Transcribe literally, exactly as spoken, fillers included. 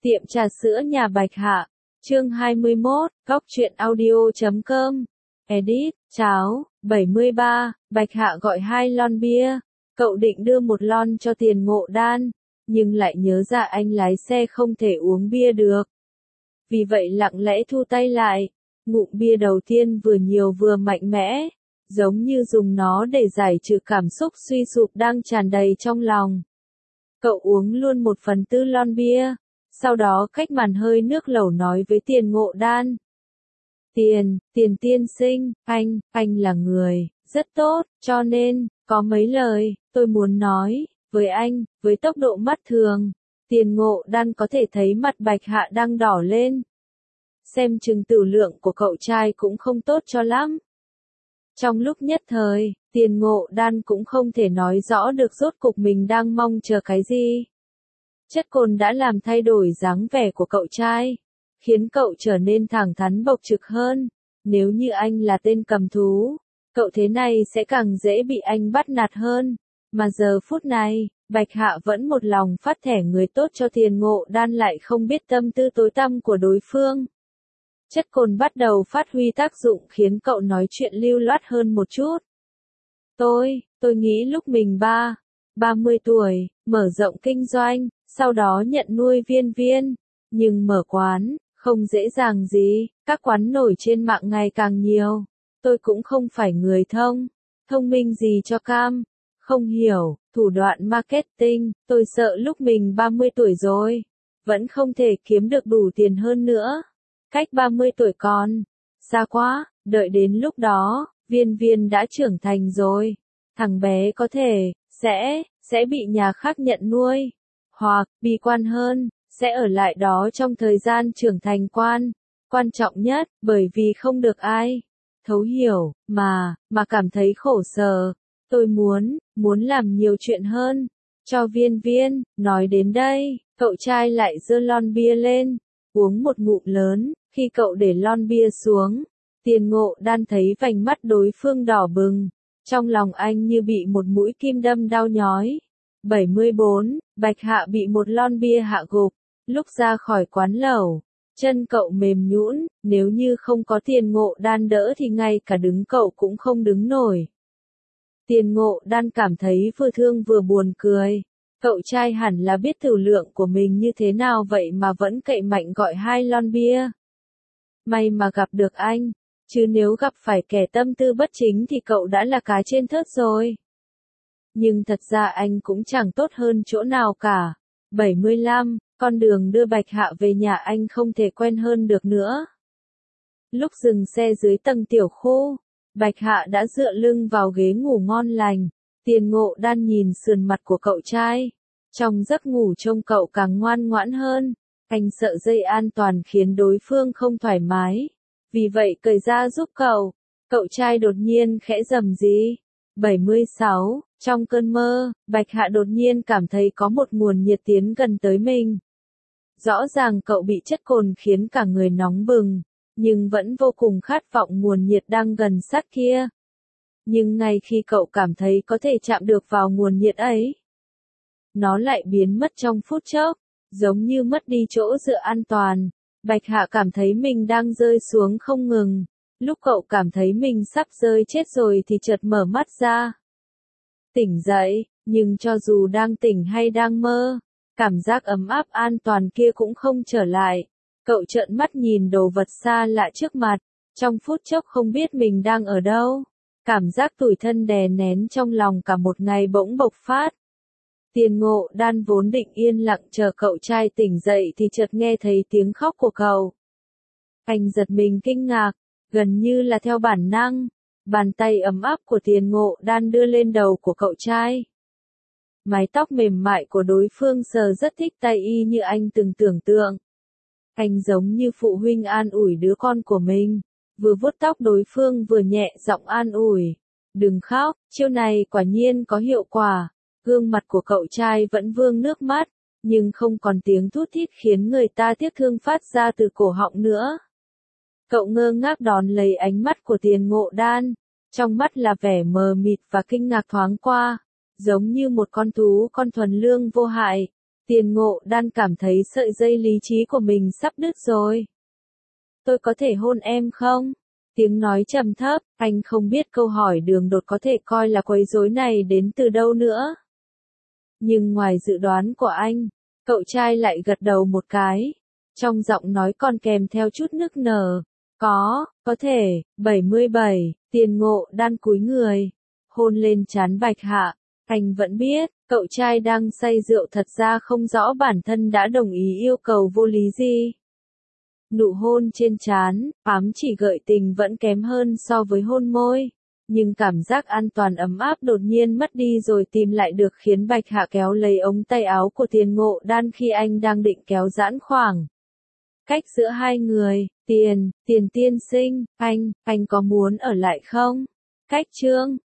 Tiệm trà sữa nhà Bạch Hạ, chương hai mươi mốt, góc truyện audio chấm com, edit, cháo, bảy mươi ba, Bạch Hạ gọi hai lon bia, cậu định đưa một lon cho Tiền Ngộ Đan, nhưng lại nhớ ra anh lái xe không thể uống bia được. Vì vậy lặng lẽ thu tay lại, ngụm bia đầu tiên vừa nhiều vừa mạnh mẽ, giống như dùng nó để giải trừ cảm xúc suy sụp đang tràn đầy trong lòng. Cậu uống luôn một phần tư lon bia. Sau đó cách màn hơi nước lẩu nói với Tiền Ngộ Đan. Tiền, Tiền tiên sinh, anh, anh là người, rất tốt, cho nên, có mấy lời, tôi muốn nói, với anh, với tốc độ mắt thường. Tiền Ngộ Đan có thể thấy mặt Bạch Hạ đang đỏ lên. Xem chừng tử lượng của cậu trai cũng không tốt cho lắm. Trong lúc nhất thời, Tiền Ngộ Đan cũng không thể nói rõ được rốt cục mình đang mong chờ cái gì. Chất cồn đã làm thay đổi dáng vẻ của cậu trai, khiến cậu trở nên thẳng thắn bộc trực hơn. Nếu như anh là tên cầm thú, cậu thế này sẽ càng dễ bị anh bắt nạt hơn. Mà giờ phút này, Bạch Hạ vẫn một lòng phát thẻ người tốt cho Tiền Ngộ Đan lại không biết tâm tư tối tăm của đối phương. Chất cồn bắt đầu phát huy tác dụng khiến cậu nói chuyện lưu loát hơn một chút. Tôi, tôi nghĩ lúc mình ba, ba mươi tuổi, mở rộng kinh doanh, sau đó nhận nuôi Viên Viên, nhưng mở quán, không dễ dàng gì, các quán nổi trên mạng ngày càng nhiều. Tôi cũng không phải người thông, thông minh gì cho cam, không hiểu, thủ đoạn marketing, tôi sợ lúc mình ba mươi tuổi rồi, vẫn không thể kiếm được đủ tiền hơn nữa. Cách ba mươi tuổi còn xa quá, đợi đến lúc đó, Viên Viên đã trưởng thành rồi, thằng bé có thể, sẽ, sẽ bị nhà khác nhận nuôi. Hoặc, bi quan hơn, sẽ ở lại đó trong thời gian trưởng thành quan. Quan trọng nhất, bởi vì không được ai thấu hiểu, mà, mà cảm thấy khổ sở. Tôi muốn, muốn làm nhiều chuyện hơn. Cho Viên Viên, nói đến đây, cậu trai lại giơ lon bia lên, uống một ngụm lớn. Khi cậu để lon bia xuống, Tiền Ngộ Đan thấy vành mắt đối phương đỏ bừng. Trong lòng anh như bị một mũi kim đâm đau nhói. bảy mươi bốn, Bạch Hạ bị một lon bia hạ gục. Lúc ra khỏi quán lẩu, chân cậu mềm nhũn, nếu như không có Tiền Ngộ Đan đỡ thì ngay cả đứng cậu cũng không đứng nổi. Tiền Ngộ Đan cảm thấy vừa thương vừa buồn cười. Cậu trai hẳn là biết tử lượng của mình như thế nào vậy mà vẫn cậy mạnh gọi hai lon bia. May mà gặp được anh, chứ nếu gặp phải kẻ tâm tư bất chính thì cậu đã là cá trên thớt rồi. Nhưng thật ra anh cũng chẳng tốt hơn chỗ nào cả. bảy mươi lăm, con đường đưa Bạch Hạ về nhà anh không thể quen hơn được nữa. Lúc dừng xe dưới tầng tiểu khu, Bạch Hạ đã dựa lưng vào ghế ngủ ngon lành. Tiền Ngộ Đan nhìn sườn mặt của cậu trai. Trong giấc ngủ trông cậu càng ngoan ngoãn hơn. Anh sợ dây an toàn khiến đối phương không thoải mái. Vì vậy cởi ra giúp cậu. Cậu trai đột nhiên khẽ rầm rì. bảy mươi sáu, trong cơn mơ, Bạch Hạ đột nhiên cảm thấy có một nguồn nhiệt tiến gần tới mình. Rõ ràng cậu bị chất cồn khiến cả người nóng bừng, nhưng vẫn vô cùng khát vọng nguồn nhiệt đang gần sát kia. Nhưng ngay khi cậu cảm thấy có thể chạm được vào nguồn nhiệt ấy, nó lại biến mất trong phút chốc, giống như mất đi chỗ dựa an toàn. Bạch Hạ cảm thấy mình đang rơi xuống không ngừng. Lúc cậu cảm thấy mình sắp rơi chết rồi thì chợt mở mắt ra. Tỉnh dậy, nhưng cho dù đang tỉnh hay đang mơ, cảm giác ấm áp an toàn kia cũng không trở lại. Cậu trợn mắt nhìn đồ vật xa lạ trước mặt, trong phút chốc không biết mình đang ở đâu. Cảm giác tủi thân đè nén trong lòng cả một ngày bỗng bộc phát. Tiền Ngộ Đan vốn định yên lặng chờ cậu trai tỉnh dậy thì chợt nghe thấy tiếng khóc của cậu. Anh giật mình kinh ngạc, gần như là theo bản năng, bàn tay ấm áp của Tiền Ngộ Đan đưa lên đầu của cậu trai. Mái tóc mềm mại của đối phương sờ rất thích tay y như anh từng tưởng tượng. Anh giống như phụ huynh an ủi đứa con của mình, vừa vuốt tóc đối phương vừa nhẹ giọng an ủi. Đừng khóc, chiêu này quả nhiên có hiệu quả. Gương mặt của cậu trai vẫn vương nước mắt, nhưng không còn tiếng thút thít khiến người ta tiếc thương phát ra từ cổ họng nữa. Cậu ngơ ngác đón lấy ánh mắt của Tiền Ngộ Đan, trong mắt là vẻ mờ mịt và kinh ngạc thoáng qua, giống như một con thú con thuần lương vô hại, Tiền Ngộ Đan cảm thấy sợi dây lý trí của mình sắp đứt rồi. Tôi có thể hôn em không? Tiếng nói trầm thấp, anh không biết câu hỏi đường đột có thể coi là quấy rối này đến từ đâu nữa. Nhưng ngoài dự đoán của anh, cậu trai lại gật đầu một cái. Trong giọng nói còn kèm theo chút nức nở. Có, có thể, bảy mươi bảy, Tiền Ngộ Đan cúi người, hôn lên trán Bạch Hạ. Anh vẫn biết, cậu trai đang say rượu thật ra không rõ bản thân đã đồng ý yêu cầu vô lý gì. Nụ hôn trên trán, ám chỉ gợi tình vẫn kém hơn so với hôn môi. Nhưng cảm giác an toàn ấm áp đột nhiên mất đi rồi tìm lại được khiến Bạch Hạ kéo lấy ống tay áo của Tiền Ngộ Đan khi anh đang định kéo giãn khoảng cách giữa hai người. Tiền, Tiền tiên sinh, anh, anh có muốn ở lại không? Cách chương